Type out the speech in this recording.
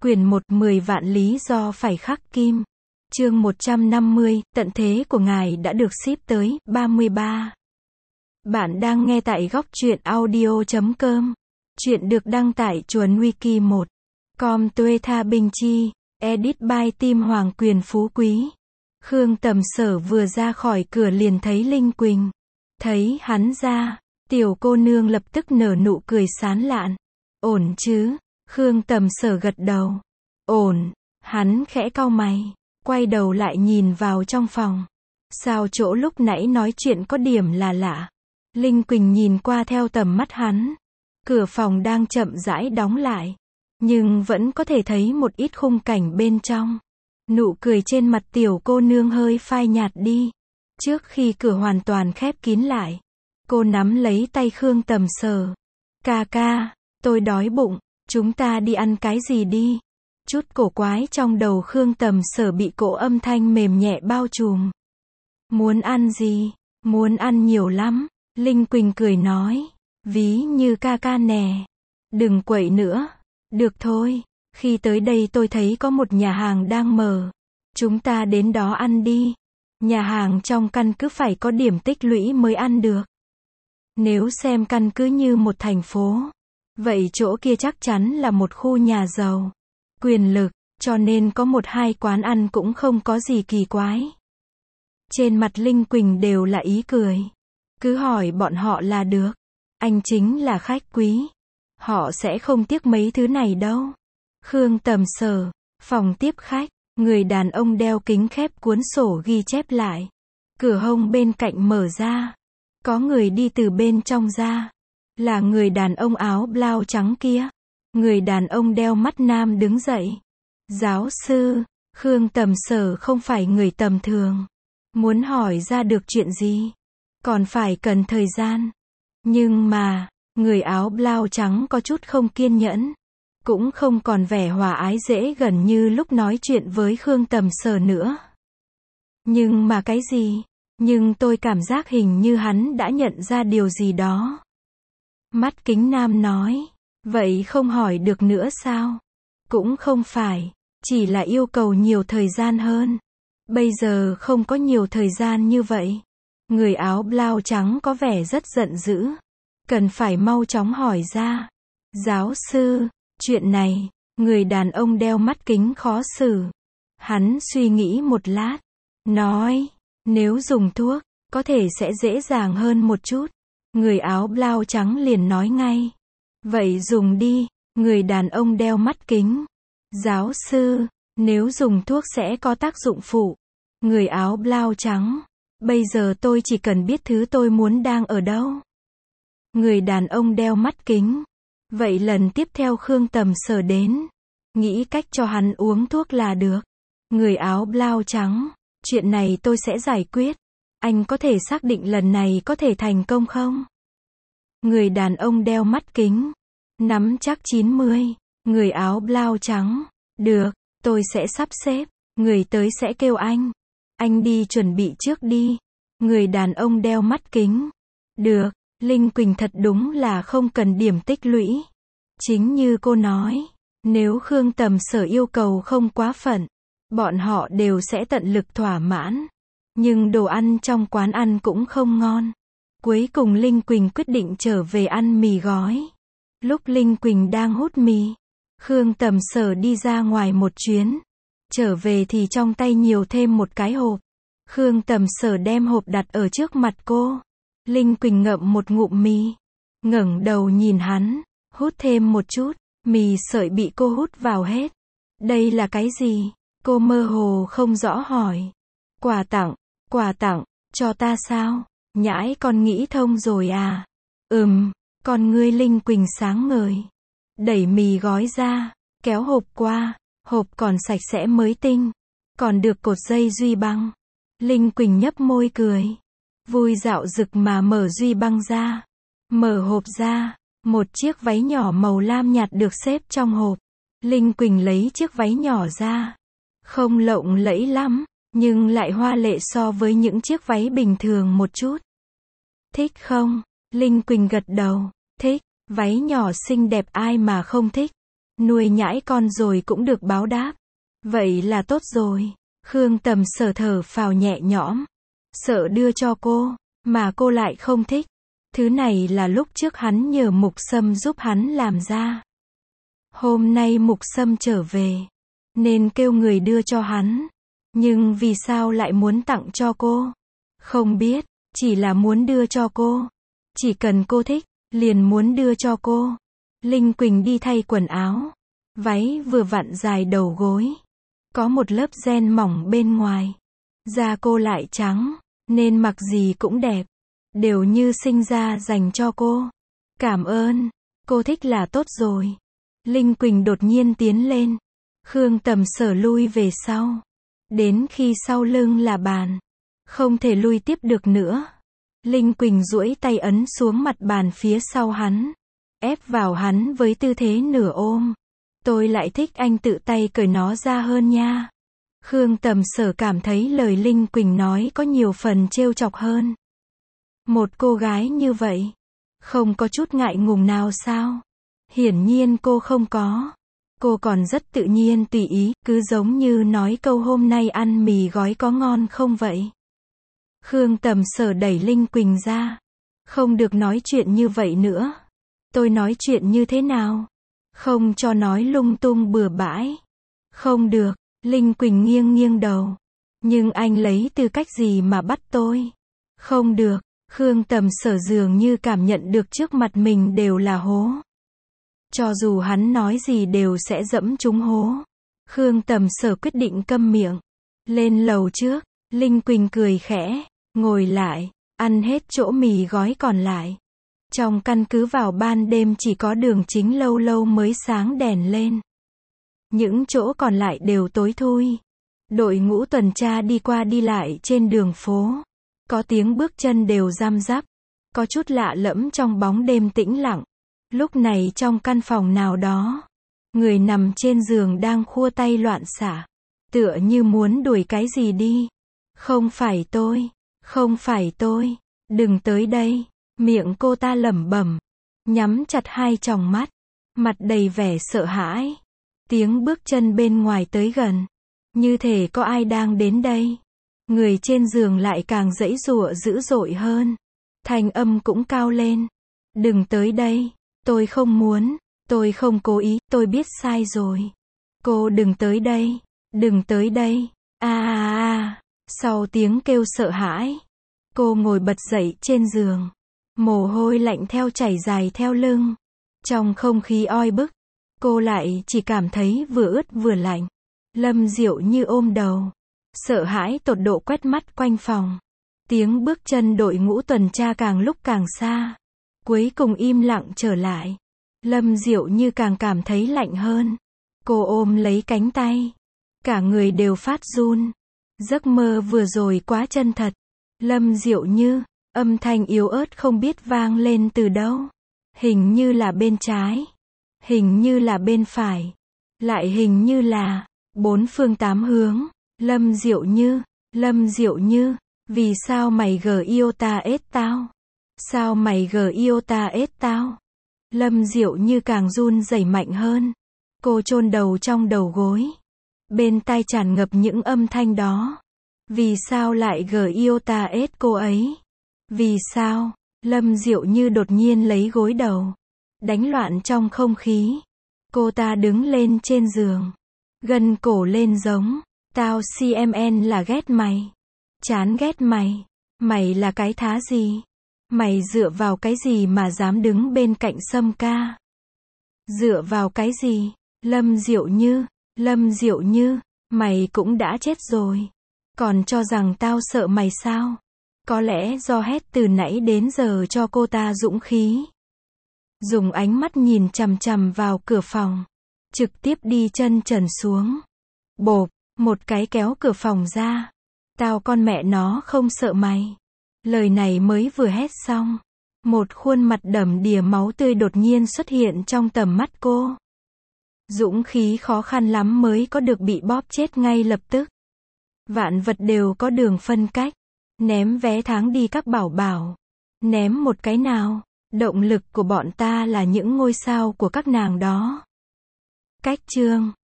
Quyển 1 10 vạn lý do phải khắc kim. Chương 150, tận thế của ngài đã được ship tới, 33. Bạn đang nghe tại góc truyện audio.com. Chuyện được đăng tại chuồn wiki 1. Com Tuê Tha Bình Chi, edit by Tim Hoàng Quyền Phú Quý. Khương Tầm Sở vừa ra khỏi cửa liền thấy Linh Quỳnh. Thấy hắn ra, tiểu cô nương lập tức nở nụ cười sán lạn. Ổn chứ? Khương Tầm Sở gật đầu. Ổn. Hắn khẽ cau mày, quay đầu lại nhìn vào trong phòng. Sao chỗ lúc nãy nói chuyện có điểm là lạ? Linh Quỳnh nhìn qua theo tầm mắt hắn. Cửa phòng đang chậm rãi đóng lại, nhưng vẫn có thể thấy một ít khung cảnh bên trong. Nụ cười trên mặt tiểu cô nương hơi phai nhạt đi. Trước khi cửa hoàn toàn khép kín lại, cô nắm lấy tay Khương Tầm Sở. Ca ca, tôi đói bụng, chúng ta đi ăn cái gì đi? Chút cổ quái trong đầu Khương Tầm Sở bị cỗ âm thanh mềm nhẹ bao trùm. Muốn ăn gì? Muốn ăn nhiều lắm. Linh Quỳnh cười nói. Ví như ca ca nè. Đừng quậy nữa. Được thôi. Khi tới đây tôi thấy có một nhà hàng đang mở. Chúng ta đến đó ăn đi. Nhà hàng trong căn cứ phải có điểm tích lũy mới ăn được. Nếu xem căn cứ như một thành phố, vậy chỗ kia chắc chắn là một khu nhà giàu, quyền lực, cho nên có một hai quán ăn cũng không có gì kỳ quái. Trên mặt Linh Quỳnh đều là ý cười. Cứ hỏi bọn họ là được. Anh chính là khách quý. Họ sẽ không tiếc mấy thứ này đâu. Khương Tầm Sở, phòng tiếp khách, người đàn ông đeo kính khép cuốn sổ ghi chép lại. Cửa hông bên cạnh mở ra. Có người đi từ bên trong ra. Là người đàn ông áo blau trắng kia. Người đàn ông đeo mắt nam đứng dậy. Giáo sư, Khương Tầm Sở không phải người tầm thường. Muốn hỏi ra được chuyện gì, còn phải cần thời gian. Nhưng mà, người áo blau trắng có chút không kiên nhẫn. Cũng không còn vẻ hòa ái dễ gần như lúc nói chuyện với Khương Tầm Sở nữa. Nhưng mà cái gì? Nhưng tôi cảm giác hình như hắn đã nhận ra điều gì đó. Mắt kính nam nói. Vậy không hỏi được nữa sao? Cũng không phải. Chỉ là yêu cầu nhiều thời gian hơn. Bây giờ không có nhiều thời gian như vậy. Người áo blau trắng có vẻ rất giận dữ. Cần phải mau chóng hỏi ra. Giáo sư, chuyện này, người đàn ông đeo mắt kính khó xử. Hắn suy nghĩ một lát. Nói, nếu dùng thuốc, có thể sẽ dễ dàng hơn một chút. Người áo blau trắng liền nói ngay. Vậy dùng đi, người đàn ông đeo mắt kính. Giáo sư, nếu dùng thuốc sẽ có tác dụng phụ. Người áo blau trắng. Bây giờ tôi chỉ cần biết thứ tôi muốn đang ở đâu. Người đàn ông đeo mắt kính. Vậy lần tiếp theo Khương Tầm Sở đến. Nghĩ cách cho hắn uống thuốc là được. Người áo blau trắng. Chuyện này tôi sẽ giải quyết. Anh có thể xác định lần này có thể thành công không? Người đàn ông đeo mắt kính. Nắm chắc 90. Người áo blau trắng. Được, tôi sẽ sắp xếp. Người tới sẽ kêu anh. Anh đi chuẩn bị trước đi. Người đàn ông đeo mắt kính. Được, Linh Quỳnh thật đúng là không cần điểm tích lũy. Chính như cô nói, nếu Khương Tầm Sở yêu cầu không quá phận, bọn họ đều sẽ tận lực thỏa mãn. Nhưng đồ ăn trong quán ăn cũng không ngon. Cuối cùng Linh Quỳnh quyết định trở về ăn mì gói. Lúc Linh Quỳnh đang hút mì, Khương Tầm Sở đi ra ngoài một chuyến. Trở về thì trong tay nhiều thêm một cái hộp. Khương Tầm Sở đem hộp đặt ở trước mặt cô. Linh Quỳnh ngậm một ngụm mì. Ngẩng đầu nhìn hắn, hút thêm một chút. Mì sợi bị cô hút vào hết. Đây là cái gì? Cô mơ hồ không rõ hỏi. Quà tặng, cho ta sao? Nhãi con nghĩ thông rồi à? Con ngươi Linh Quỳnh sáng ngời. Đẩy mì gói ra, kéo hộp qua, hộp còn sạch sẽ mới tinh. Còn được cột dây duy băng. Linh Quỳnh nhấp môi cười. Vui dạo dực mà mở duy băng ra. Mở hộp ra, một chiếc váy nhỏ màu lam nhạt được xếp trong hộp. Linh Quỳnh lấy chiếc váy nhỏ ra. Không lộng lẫy lắm, nhưng lại hoa lệ so với những chiếc váy bình thường một chút. Thích không? Linh Quỳnh gật đầu. Thích, váy nhỏ xinh đẹp ai mà không thích. Nuôi nhãi con rồi cũng được báo đáp. Vậy là tốt rồi. Khương Tầm Sở thở phào nhẹ nhõm. Sợ đưa cho cô, mà cô lại không thích. Thứ này là lúc trước hắn nhờ Mục Sâm giúp hắn làm ra. Hôm nay Mục Sâm trở về, nên kêu người đưa cho hắn. Nhưng vì sao lại muốn tặng cho cô? Không biết, chỉ là muốn đưa cho cô. Chỉ cần cô thích, liền muốn đưa cho cô. Linh Quỳnh đi thay quần áo. Váy vừa vặn dài đầu gối. Có một lớp ren mỏng bên ngoài. Da cô lại trắng, nên mặc gì cũng đẹp. Đều như sinh ra dành cho cô. Cảm ơn, cô thích là tốt rồi. Linh Quỳnh đột nhiên tiến lên. Khương Tầm Sở lui về sau. Đến khi sau lưng là bàn. Không thể lui tiếp được nữa. Linh Quỳnh duỗi tay ấn xuống mặt bàn phía sau hắn. Ép vào hắn với tư thế nửa ôm. Tôi lại thích anh tự tay cởi nó ra hơn nha. Khương Tầm Sở cảm thấy lời Linh Quỳnh nói có nhiều phần trêu chọc hơn. Một cô gái như vậy, không có chút ngại ngùng nào sao? Hiển nhiên cô không có. Cô còn rất tự nhiên tùy ý, cứ giống như nói câu hôm nay ăn mì gói có ngon không vậy? Khương Tầm Sở đẩy Linh Quỳnh ra. Không được nói chuyện như vậy nữa. Tôi nói chuyện như thế nào? Không cho nói lung tung bừa bãi. Không được, Linh Quỳnh nghiêng nghiêng đầu. Nhưng anh lấy tư cách gì mà bắt tôi? Không được, Khương Tầm Sở dường như cảm nhận được trước mặt mình đều là hố. Cho dù hắn nói gì đều sẽ dẫm trúng hố. Khương Tầm Sở quyết định câm miệng. Lên lầu trước, Linh Quỳnh cười khẽ, ngồi lại, ăn hết chỗ mì gói còn lại. Trong căn cứ vào ban đêm chỉ có đường chính lâu lâu mới sáng đèn lên. Những chỗ còn lại đều tối thui. Đội ngũ tuần tra đi qua đi lại trên đường phố. Có tiếng bước chân đều răm rắp. Có chút lạ lẫm trong bóng đêm tĩnh lặng. Lúc này trong căn phòng nào đó, người nằm trên giường đang khua tay loạn xạ. Tựa như muốn đuổi cái gì đi. Không phải tôi, không phải tôi, đừng tới đây. Miệng cô ta lẩm bẩm, nhắm chặt hai tròng mắt, mặt đầy vẻ sợ hãi. Tiếng bước chân bên ngoài tới gần, như thể có ai đang đến đây. Người trên giường lại càng giãy giụa dữ dội hơn. Thanh âm cũng cao lên. Đừng tới đây, tôi không muốn, tôi không cố ý, tôi biết sai rồi. Cô đừng tới đây, đừng tới đây. Sau tiếng kêu sợ hãi, cô ngồi bật dậy trên giường. Mồ hôi lạnh theo chảy dài theo lưng. Trong không khí oi bức, cô lại chỉ cảm thấy vừa ướt vừa lạnh. Lâm Diệu Như ôm đầu, sợ hãi tột độ quét mắt quanh phòng. Tiếng bước chân đội ngũ tuần tra càng lúc càng xa. Cuối cùng im lặng trở lại. Lâm Diệu Như càng cảm thấy lạnh hơn. Cô ôm lấy cánh tay. Cả người đều phát run. Giấc mơ vừa rồi quá chân thật. Lâm Diệu Như, âm thanh yếu ớt không biết vang lên từ đâu. Hình như là bên trái. Hình như là bên phải. Lại hình như là bốn phương tám hướng. Lâm Diệu Như, Lâm Diệu Như, vì sao mày yêu ta ết tao? Sao mày yêu ta ết tao? Lâm Diệu Như càng run rẩy mạnh hơn. Cô chôn đầu trong đầu gối. Bên tai tràn ngập những âm thanh đó. Vì sao lại yêu ta ết cô ấy? Vì sao? Lâm Diệu Như đột nhiên lấy gối đầu. Đánh loạn trong không khí. Cô ta đứng lên trên giường. Gân cổ lên giống. Tao CMN là ghét mày. Chán ghét mày. Mày là cái thá gì? Mày dựa vào cái gì mà dám đứng bên cạnh Sâm ca? Dựa vào cái gì? Lâm Diệu Như, Lâm Diệu Như, mày cũng đã chết rồi. Còn cho rằng tao sợ mày sao? Có lẽ do hét từ nãy đến giờ cho cô ta dũng khí. Dùng ánh mắt nhìn chằm chằm vào cửa phòng. Trực tiếp đi chân trần xuống. Bộp, một cái kéo cửa phòng ra. Tao con mẹ nó không sợ mày. Lời này mới vừa hét xong. Một khuôn mặt đầm đìa máu tươi đột nhiên xuất hiện trong tầm mắt cô. Dũng khí khó khăn lắm mới có được bị bóp chết ngay lập tức. Vạn vật đều có đường phân cách. Ném vé tháng đi các bảo bảo. Ném một cái nào. Động lực của bọn ta là những ngôi sao của các nàng đó. Cách chương